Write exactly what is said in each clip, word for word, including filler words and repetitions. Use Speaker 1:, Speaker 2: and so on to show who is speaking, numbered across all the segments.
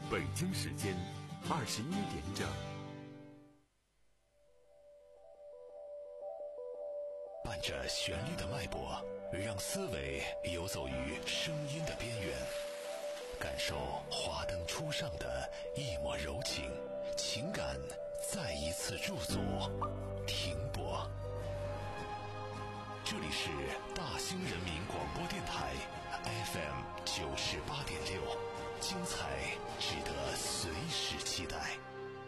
Speaker 1: 北京时间二十一点整。
Speaker 2: 伴着旋律的脉搏，让思维游走于声音的边缘，感受华灯初上的一抹柔情，情感再一次驻足停泊。这里是大兴人民广播电台 F M 九十八点六，精彩值得随时期待。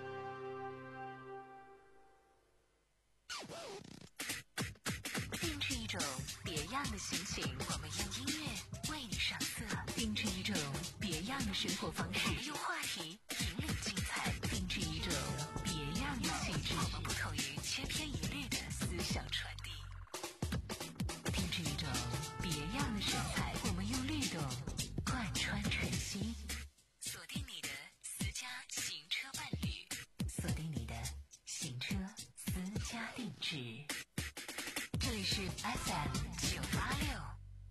Speaker 3: 定制一种别样的心情，我们用音乐为你上色；定制一种别样的生活方式，我们用话题引领精彩；定制一种别样的气质，我们不同于千篇一律的思想传递；定制一种别样的神采，我们用律动贯穿晨曦。锁定你的私家行车伴侣，锁定你的行车私家定制。这里是 F M 九八六。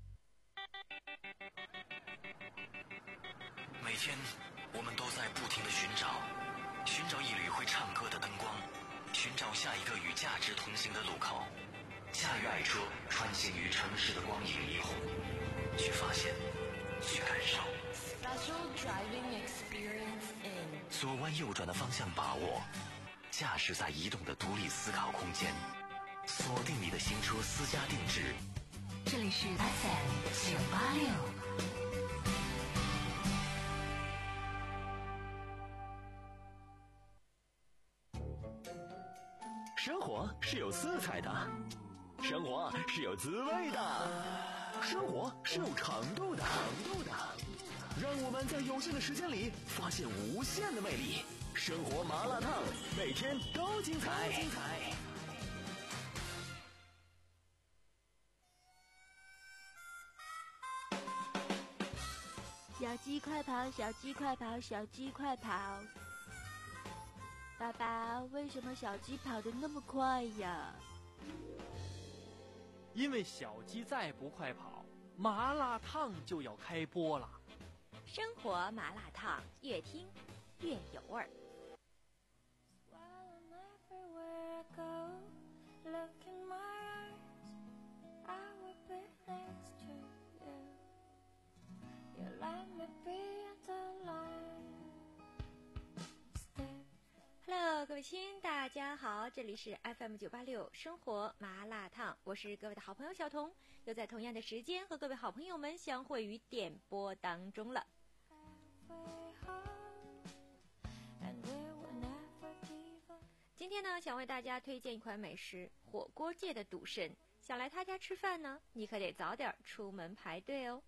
Speaker 4: 每天我们都在不停地寻找，寻找一缕会唱歌的灯光，寻找下一个与价值同行的路口，驾驭爱车穿行于城市的光影霓虹，去发现，去感受。
Speaker 3: Special driving experience in
Speaker 4: 左弯右转的方向把握，驾驶在移动的独立思考空间，锁定你的新车私家定制。
Speaker 3: 这里是 F M 九八六。
Speaker 5: 生活是有色彩的，生活是有滋味的，生活是有长度的，长度的。让我们在有限的时间里发现无限的魅力。生活麻辣烫，每天都精彩。精彩。
Speaker 6: 小鸡快跑，小鸡快跑，小鸡快跑！爸爸，为什么小鸡跑得那么快呀？
Speaker 7: 因为小鸡再不快跑，麻辣烫就要开播了。
Speaker 6: 生活麻辣烫，越听越有味儿。Hello， 各位亲，大家好，这里是 F M 九八六生活麻辣烫，我是各位的好朋友小彤，又在同样的时间和各位好朋友们相会于点播当中了。今天呢，想为大家推荐一款美食，火锅界的赌神，想来他家吃饭呢，你可得早点出门排队哦。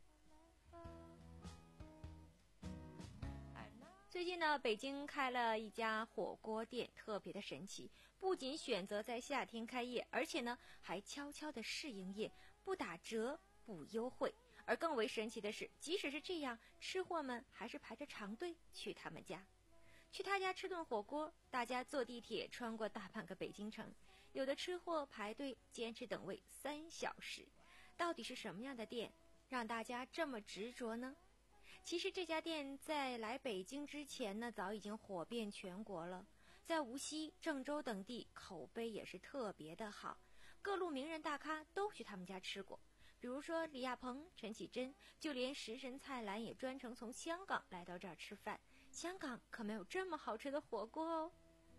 Speaker 6: 最近呢，北京开了一家火锅店，特别的神奇，不仅选择在夏天开业，而且呢还悄悄的试营业，不打折不优惠。而更为神奇的是，即使是这样，吃货们还是排着长队去他们家。去他家吃顿火锅，大家坐地铁穿过大半个北京城，有的吃货排队坚持等位三小时。到底是什么样的店让大家这么执着呢？其实这家店在来北京之前呢，早已经火遍全国了，在无锡、郑州等地口碑也是特别的好，各路名人大咖都去他们家吃过，比如说李亚鹏、陈绮贞，就连食神蔡澜也专程从香港来到这儿吃饭。香港可没有这么好吃的火锅哦。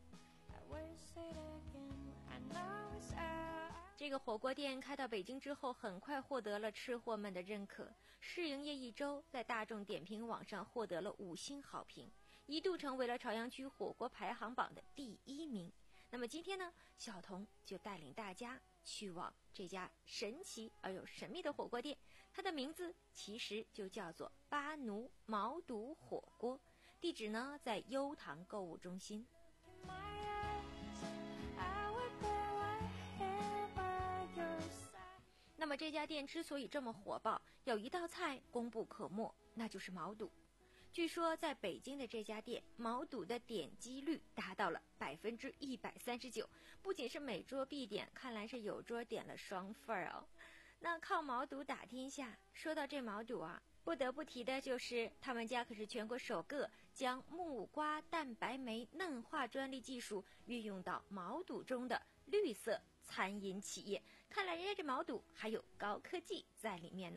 Speaker 6: 这个火锅店开到北京之后，很快获得了吃货们的认可，试营业一周，在大众点评网上获得了五星好评，一度成为了朝阳区火锅排行榜的第一名。那么今天呢，小彤就带领大家去往这家神奇而又神秘的火锅店，它的名字其实就叫做巴奴毛肚火锅，地址呢在优唐购物中心。那么这家店之所以这么火爆，有一道菜功不可没，那就是毛肚。据说在北京的这家店，毛肚的点击率达到了百分之一百三十九，不仅是每桌必点，看来是有桌点了双份哦。那靠毛肚打天下，说到这毛肚啊， 不得不提的就是他们家可是全国首个将木瓜蛋白酶嫩化专利技术运用到毛肚中的绿色餐饮企业，看来人家这毛肚还有高科技在里面呢。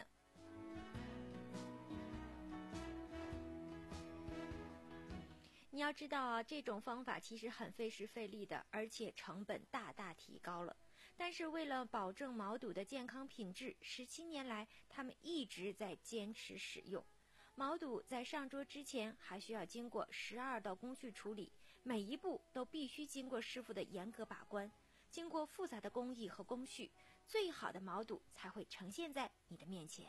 Speaker 6: 你要知道啊，这种方法其实很费时费力的，而且成本大大提高了。但是为了保证毛肚的健康品质，十七年来他们一直在坚持使用。毛肚在上桌之前还需要经过十二道工序处理，每一步都必须经过师傅的严格把关，经过复杂的工艺和工序，最好的毛肚才会呈现在你的面前。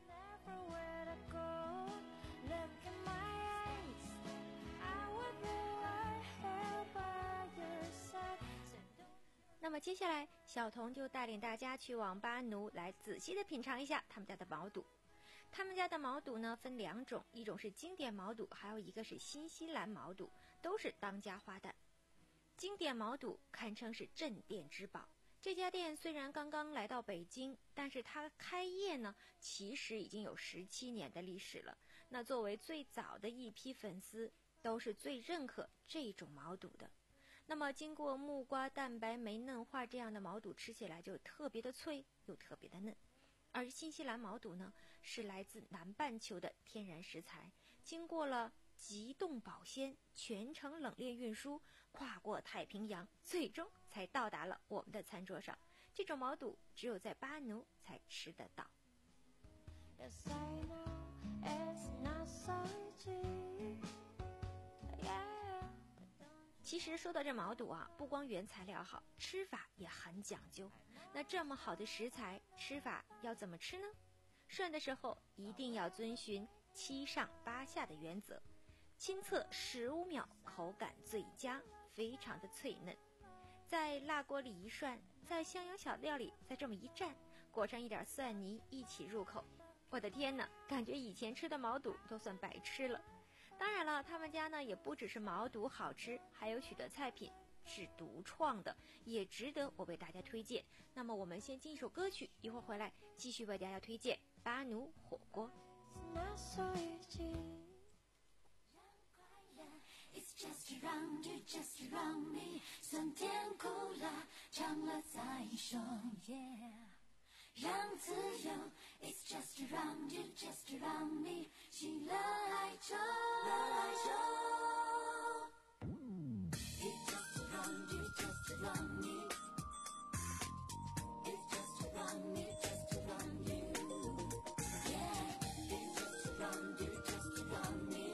Speaker 6: 那么接下来小童就带领大家去往巴奴来仔细的品尝一下他们家的毛肚。他们家的毛肚呢分两种，一种是经典毛肚，还有一个是新西兰毛肚，都是当家花旦。经典毛肚堪称是镇店之宝，这家店虽然刚刚来到北京，但是它开业呢其实已经有十七年的历史了。那作为最早的一批粉丝，都是最认可这种毛肚的。那么经过木瓜蛋白酶嫩化，这样的毛肚吃起来就特别的脆又特别的嫩。而新西兰毛肚呢，是来自南半球的天然食材，经过了急冻保鲜、全程冷链运输，跨过太平洋，最终才到达了我们的餐桌上。这种毛肚只有在巴奴才吃得到。Yes, I know, it's not so easy. Yeah. 其实说到这毛肚啊，不光原材料好，吃法也很讲究。那这么好的食材，吃法要怎么吃呢？涮的时候一定要遵循七上八下的原则，亲测十五秒，口感最佳，非常的脆嫩。在辣锅里一涮，在香油小料里再这么一蘸，裹上一点蒜泥一起入口。我的天哪，感觉以前吃的毛肚都算白吃了。当然了，他们家呢也不只是毛肚好吃，还有许多菜品是独创的，也值得我为大家推荐。那么我们先进一首歌曲，一会儿回来继续为大家推荐巴奴火锅。
Speaker 8: It's just around you, just around me， 酸甜苦辣尝了再说 ，Yeah， 让自由。It's just around you, just around me， 喜乐哀愁，乐哀愁。It's just around you, just around me， It's just around me, just around you，Yeah， It's just around you, just around me。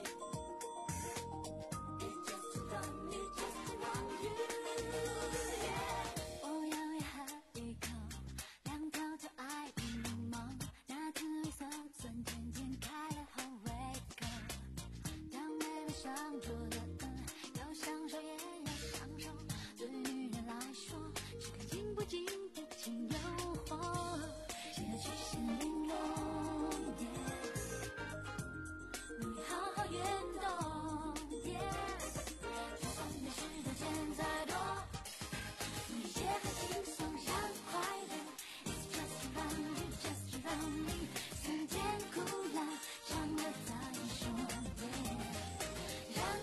Speaker 8: 让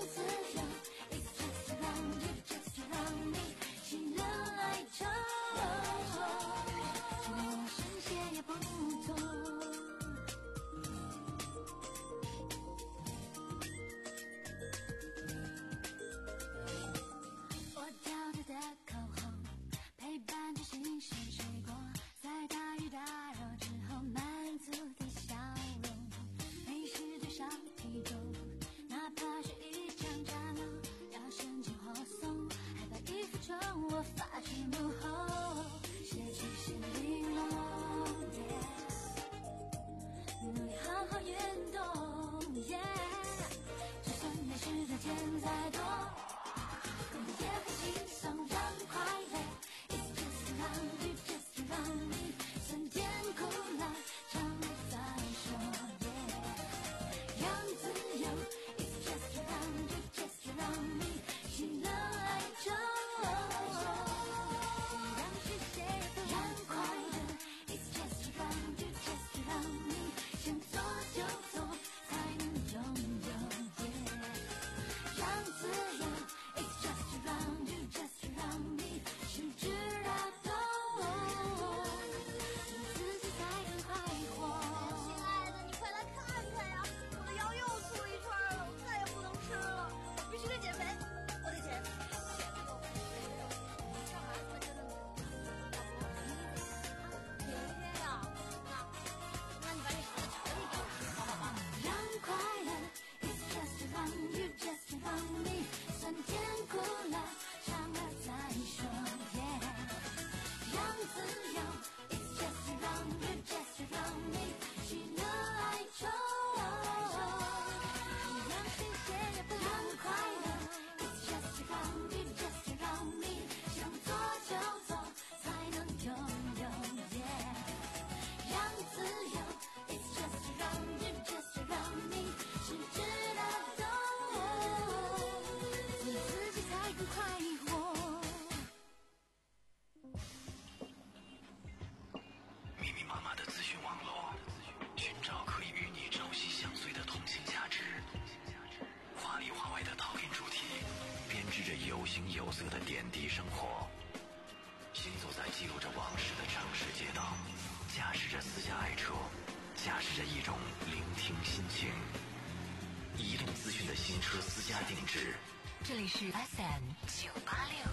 Speaker 4: 地生活。行走在记录着往事的城市街道，驾驶着私家爱车，驾驶着一种聆听心情。移动资讯的新车私家定制，
Speaker 3: 这里是 F M 九八六。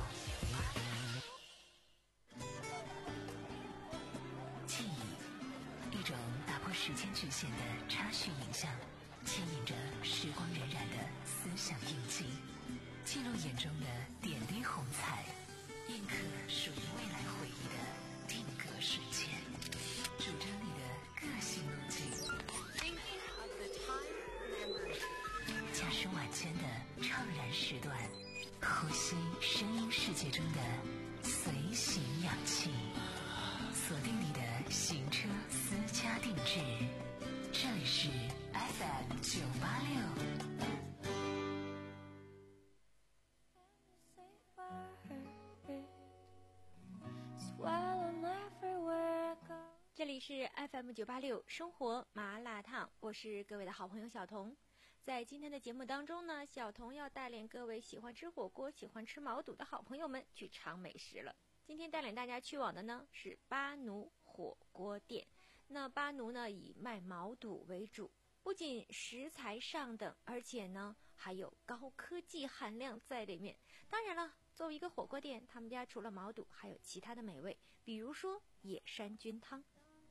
Speaker 3: 记忆，一种打破时间局限的插叙影像，牵引着时光荏苒的思想印记，记录眼中的点滴红彩，印刻属于未来回忆的定格瞬间，主张你的个性路径。驾驶晚间的怅然时段，呼吸声音世界中的随行氧气，锁定你的行车私家定制，这里是 F M 九八六。这里是 F M 九八六生活麻辣烫，我是各位的好朋友小童。在今天的节目当中呢，小童要带领各位喜欢吃火锅、喜欢吃毛肚的好朋友们去尝美食了。今天带领大家去往的呢是巴奴火锅店。那巴奴呢以卖毛肚为主，不仅食材上等，而且呢还有高科技含量在里面。当然了，作为一个火锅店，他们家除了毛肚还有其他的美味，比如说野山菌汤。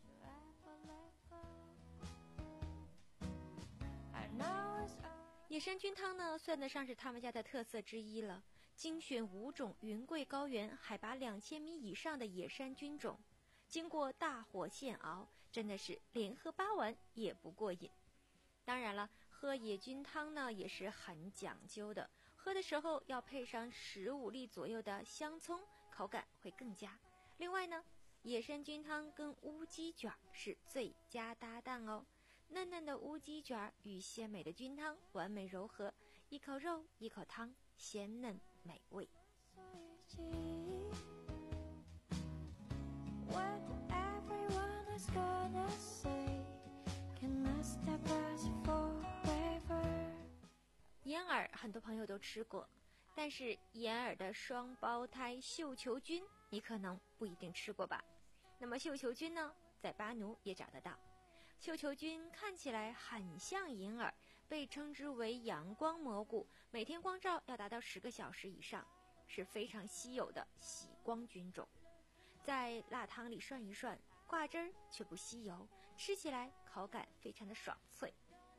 Speaker 3: 野山菌汤呢算得上是他们家的特色之一了，精选五种云贵高原海拔两千米以上的野山菌种，经过大火现熬，真的是连喝八碗也不过瘾。当然了，喝野菌汤呢也是很讲究的，喝的时候要配上十五粒左右的香葱，口感会更佳。另外呢，野山菌汤跟乌鸡卷是最佳搭档哦，嫩嫩的乌鸡卷与鲜美的菌汤完美柔合，一口肉一口汤，鲜嫩美味。眼耳很多朋友都吃过，但是眼耳的双胞胎绣球菌你可能不一定吃过吧。那么绣球菌呢，在巴奴也找得到。绣球菌看起来很像银耳，被称之为阳光蘑菇，每天光照要达到十个小时以上，是非常稀有的喜光菌种。在辣汤里涮一涮，挂汁儿却不吸油，吃起来口感非常的爽脆。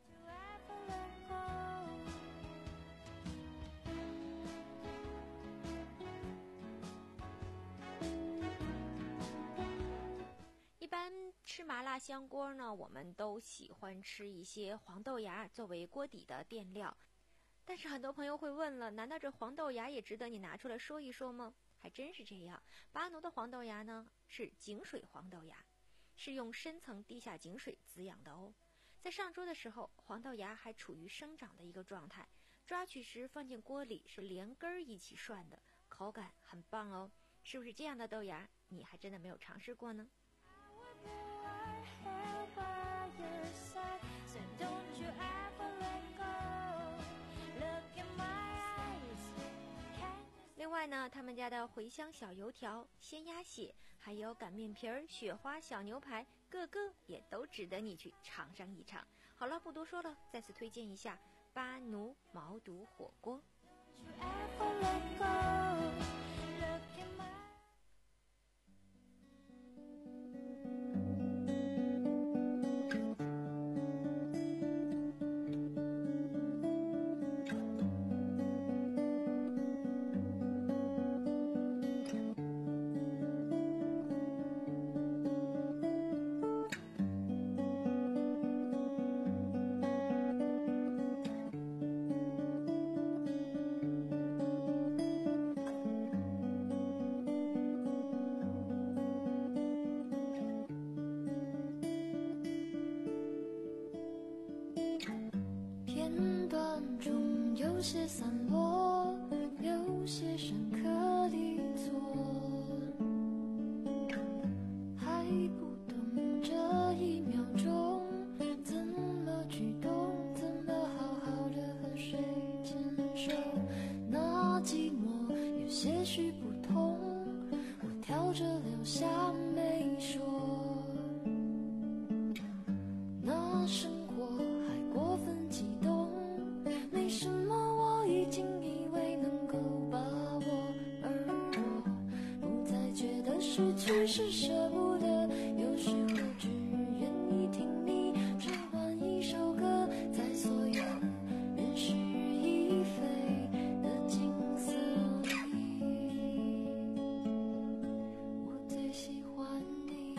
Speaker 3: 一般吃麻辣香锅呢，我们都喜欢吃一些黄豆芽作为锅底的垫料。但是很多朋友会问了，难道这黄豆芽也值得你拿出来说一说吗？还真是这样，巴奴的黄豆芽呢是井水黄豆芽，是用深层地下井水滋养的哦。在上桌的时候，黄豆芽还处于生长的一个状态，抓取时放进锅里是连根儿一起涮的，口感很棒哦。是不是这样的豆芽你还真的没有尝试过呢？另外呢，他们家的茴香小油条、鲜鸭血，还有擀面皮儿、雪花小牛排，个个也都值得你去尝上一尝。好了，不多说了，再次推荐一下巴奴毛肚火锅。
Speaker 8: 有些散落，有些深刻地错，还不懂这一秒钟怎么举动，怎么好好的和谁牵手。那寂寞有些许不同，我挑着留下没说。那生活还过分激动，没什么我已经以为能够把握，而我不再觉得失去是舍不得，有时候只愿意听你唱完一首歌，在所有人事已非的景色里，我最喜欢你。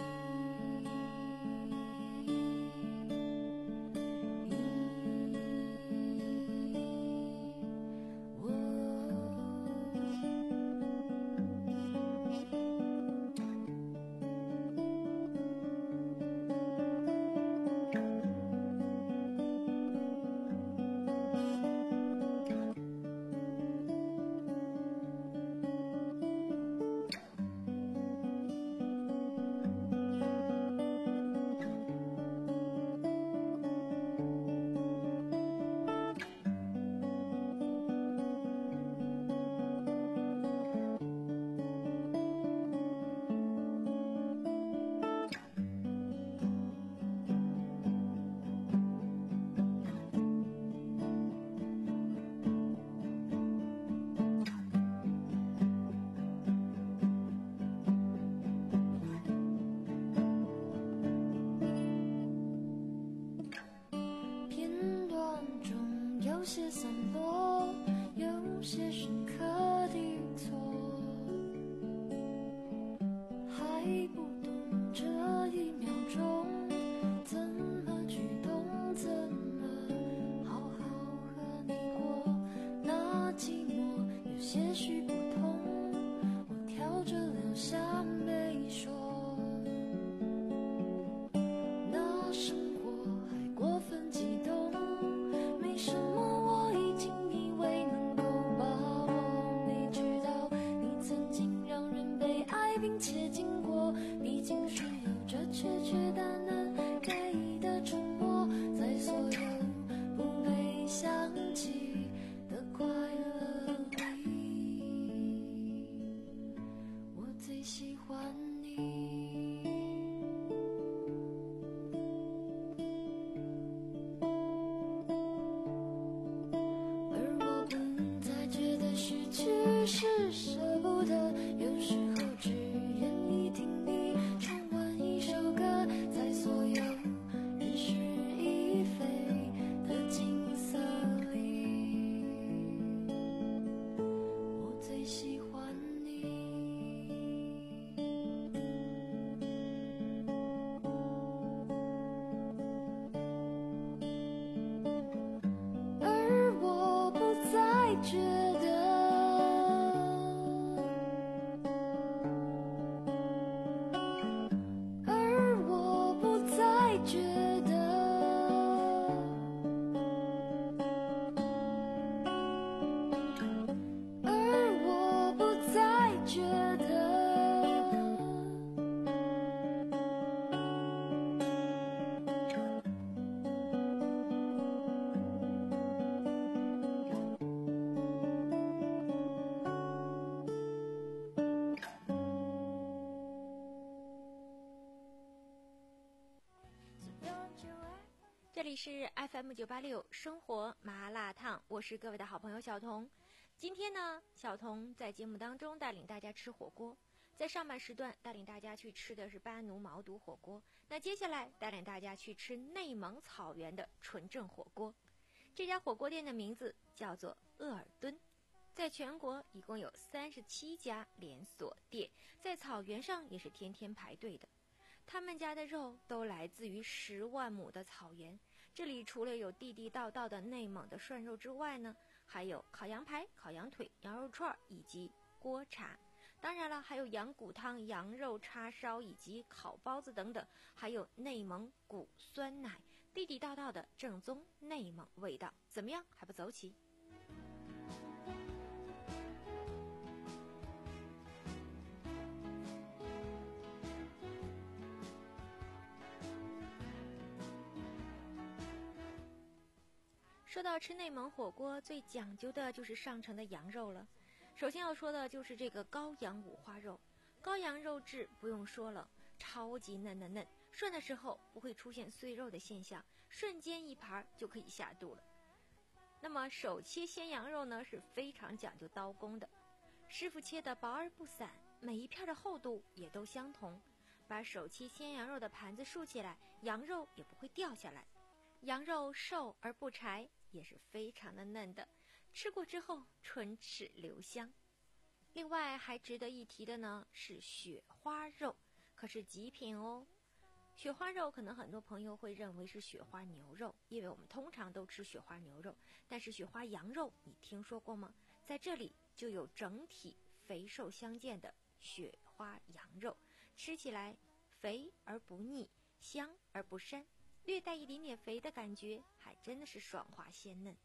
Speaker 8: 有些散落，有些深刻的错，还不懂这一秒钟怎么举动，怎么好好和你过。那寂寞有些许不同，我挑着留下没说。那生活还过分激动，没什么我已经以为能够把握，没知道你曾经让人被爱并且经过，毕竟是有着确确淡淡给的承诺，在所有不被想起的快乐里，我最喜欢你。是舍不得，有时候只愿意听你唱完一首歌，在所有人事已非的景色里，我最喜欢你。而我不再觉得觉得，而我不再觉得。
Speaker 6: 这里是 F M 九八六生活麻辣烫，我是各位的好朋友小彤。今天呢，小彤在节目当中带领大家吃火锅，在上半时段带领大家去吃的是巴奴毛肚火锅，那接下来带领大家去吃内蒙草原的纯正火锅。这家火锅店的名字叫做鄂尔敦，在全国一共有三十七家连锁店，在草原上也是天天排队的。他们家的肉都来自于十万亩的草原，这里除了有地地道道的内蒙的涮肉之外呢，还有烤羊排、烤羊腿、羊肉串以及锅茶，当然了，还有羊骨汤、羊肉叉烧以及烤包子等等，还有内蒙古酸奶，地地道道的正宗内蒙味道。怎么样，还不走起？说到吃内蒙火锅，最讲究的就是上乘的羊肉了。 首先要说的就是这个羔羊五花肉。羔羊肉质不用说了，超级嫩嫩嫩，涮的时候不会出现碎肉的现象，瞬间一盘就可以下肚了。那么手切鲜羊肉呢是非常讲究刀工的，师傅切的薄而不散，每一片的厚度也都相同，把手切鲜羊肉的盘子竖起来，羊肉也不会掉下来。羊肉瘦而不柴，也是非常的嫩的，吃过之后唇齿留香。另外还值得一提的呢是雪花肉，可是极品哦。雪花肉可能很多朋友会认为是雪花牛肉，因为我们通常都吃雪花牛肉，但是雪花羊肉你听说过吗？在这里就有整体肥瘦相间的雪花羊肉，吃起来肥而不腻，香而不膻，略带一点点肥的感觉，还真的是爽滑鲜嫩。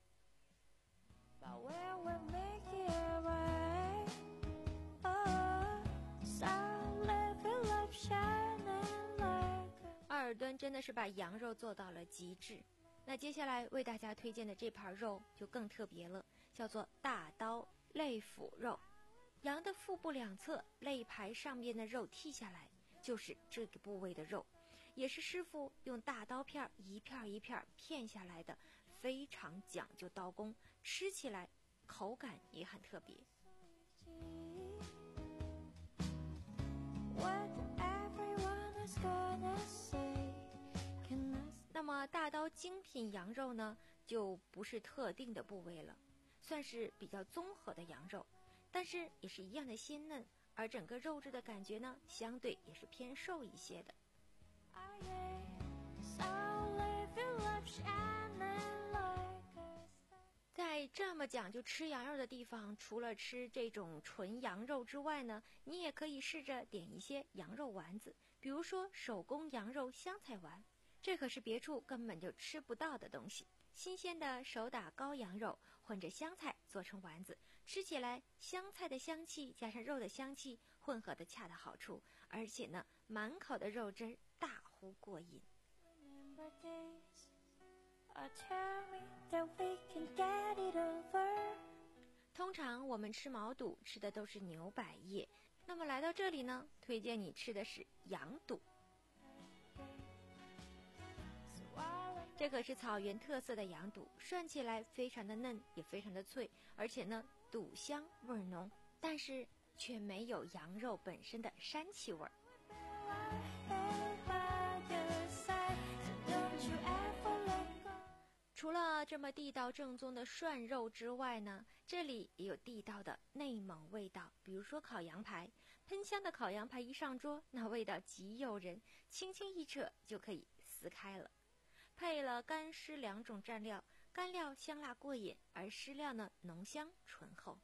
Speaker 6: 鄂尔敦真的是把羊肉做到了极致。那接下来为大家推荐的这盘肉就更特别了，叫做大刀肋腹肉。羊的腹部两侧肋排上边的肉剔下来，就是这个部位的肉，也是师傅用大刀片一片一片片下来的，非常讲究刀工，吃起来口感也很特别。那么大刀精品羊肉呢，就不是特定的部位了，算是比较综合的羊肉，但是也是一样的鲜嫩，而整个肉质的感觉呢，相对也是偏瘦一些的。在这么讲究吃羊肉的地方，除了吃这种纯羊肉之外呢，你也可以试着点一些羊肉丸子，比如说手工羊肉香菜丸，这可是别处根本就吃不到的东西。新鲜的手打羔羊肉混着香菜做成丸子，吃起来香菜的香气加上肉的香气混合的恰到好处，而且呢满口的肉汁大呼过瘾。通常我们吃毛肚吃的都是牛百叶，那么来到这里呢，推荐你吃的是羊肚。这可是草原特色的羊肚，涮起来非常的嫩，也非常的脆，而且呢肚香味浓，但是却没有羊肉本身的膻气味儿。除了这么地道正宗的涮肉之外呢，这里也有地道的内蒙味道，比如说烤羊排，喷香的烤羊排一上桌，那味道极诱人，轻轻一扯就可以撕开了。配了干湿两种蘸料，干料香辣过瘾，而湿料呢浓香醇厚。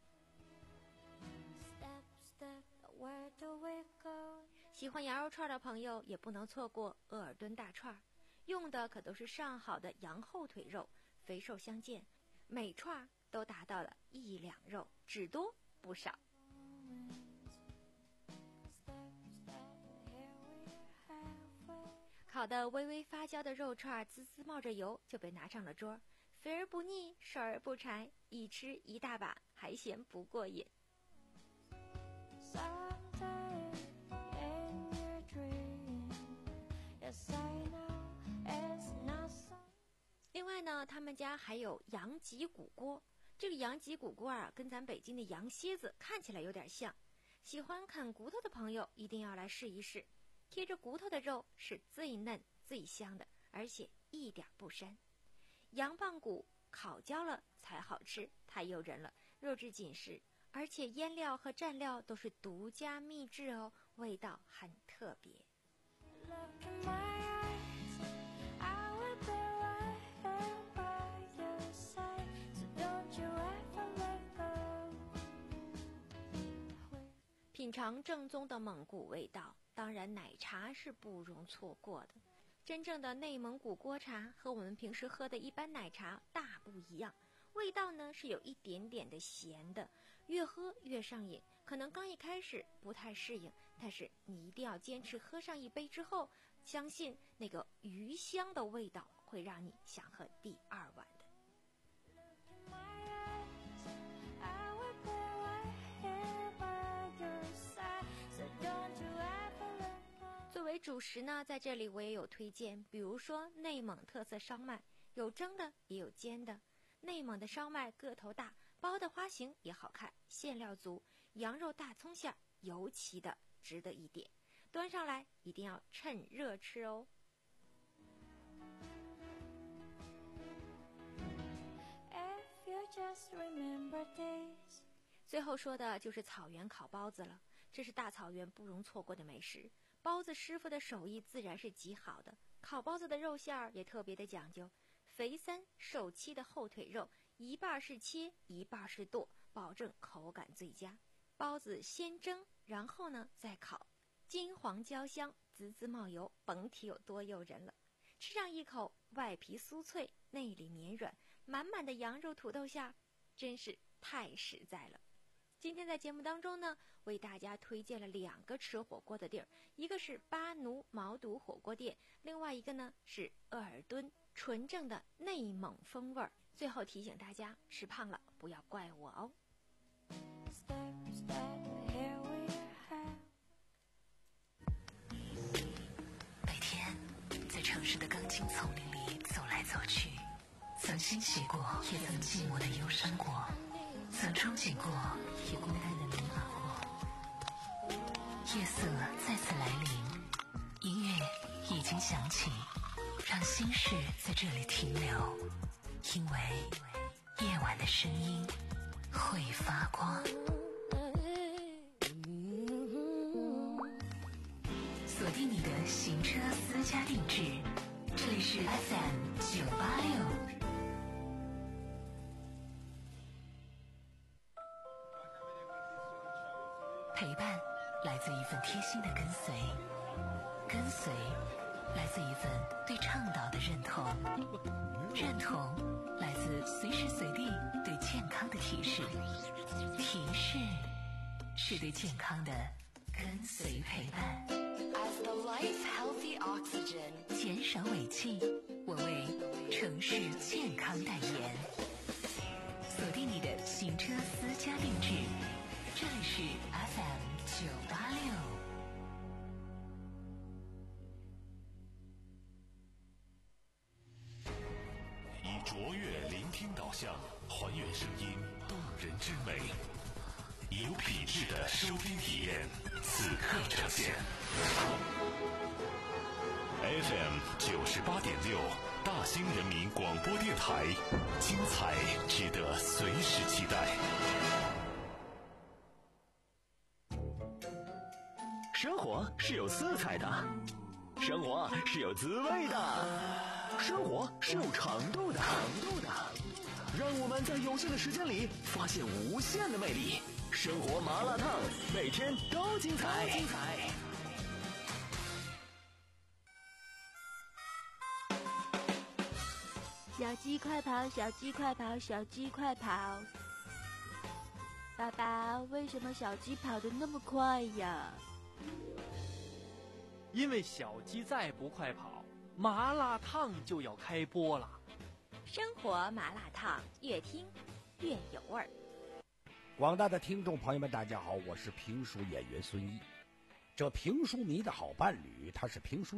Speaker 6: 喜欢羊肉串的朋友也不能错过鄂尔敦大串，用的可都是上好的羊后腿肉，肥瘦相间，每串都达到了一两肉，只多不少。烤的微微发焦的肉串滋滋冒着油就被拿上了桌，肥而不腻，瘦而不柴，一吃一大把，还嫌不过瘾。另外呢，他们家还有羊脊骨锅，这个羊脊骨锅啊，跟咱北京的羊蝎子看起来有点像，喜欢啃骨头的朋友一定要来试一试。贴着骨头的肉是最嫩最香的，而且一点不膻。羊棒骨烤焦了才好吃，太诱人了，肉质紧实，而且腌料和蘸料都是独家秘制哦，味道很特别。品尝正宗的蒙古味道，当然奶茶是不容错过的。真正的内蒙古锅茶和我们平时喝的一般奶茶大不一样，味道呢是有一点点的咸的，越喝越上瘾。可能刚一开始不太适应，但是你一定要坚持喝上一杯之后，相信那个鱼香的味道会让你想喝第二碗的。 食呢，在这里我也有推荐，比如说内蒙特色烧麦，有蒸的也有煎的。内蒙的烧麦个头大，包的花型也好看，馅料足，羊肉大葱馅尤其的值得一点。端上来一定要趁热吃哦。最后说的就是草原烤包子了，这是大草原不容错过的美食。包子师傅的手艺自然是极好的，烤包子的肉馅儿也特别的讲究，肥三瘦七的后腿肉，一半是切，一半是剁，保证口感最佳。包子先蒸，然后呢再烤，金黄焦香，滋滋冒油，甭提有多诱人了。吃上一口，外皮酥脆，内里绵软，满满的羊肉土豆馅，真是太实在了。今天在节目当中呢，为大家推荐了两个吃火锅的地儿，一个是巴奴毛肚火锅店，另外一个呢是鄂尔敦，纯正的内蒙风味儿。最后提醒大家，吃胖了不要怪我哦。
Speaker 3: 每天在城市的钢筋丛林里走来走去，曾欣喜过，也曾寂寞的忧伤过，曾憧憬过，也孤单的迷茫过。夜色再次来临，音乐已经响起，让心事在这里停留，因为夜晚的声音会发光。锁定你的行车私家定制，这里是 F M 九八六。陪伴来自一份贴心的跟随，跟随来自一份对倡导的认同，认同来自随时随地对健康的提示，提示是对健康的跟随陪伴。As the life healthy oxygen， 减少尾气，我为城市健康代言。锁定你的行车私家定制，这里是 F M 九八六。
Speaker 2: 以卓越聆听导向，还原声音动人之美，以有品质的收听体验，此刻呈现。F M 九十八点六，大兴人民广播电台，精彩值得随时期待。
Speaker 5: 生活是有色彩的，生活是有滋味的，生活是有长度的，长度的。让我们在有限的时间里发现无限的魅力。生活麻辣烫，每天都精彩。精彩。
Speaker 9: 小鸡快跑，小鸡快跑，小鸡快跑！爸爸，为什么小鸡跑得那么快呀？
Speaker 7: 因为小鸡再不快跑，麻辣烫就要开播了。
Speaker 6: 生活麻辣烫，越听越有味儿。
Speaker 10: 广大的听众朋友们，大家好，我是评书演员孙一。这评书迷的好伴侣，他是评书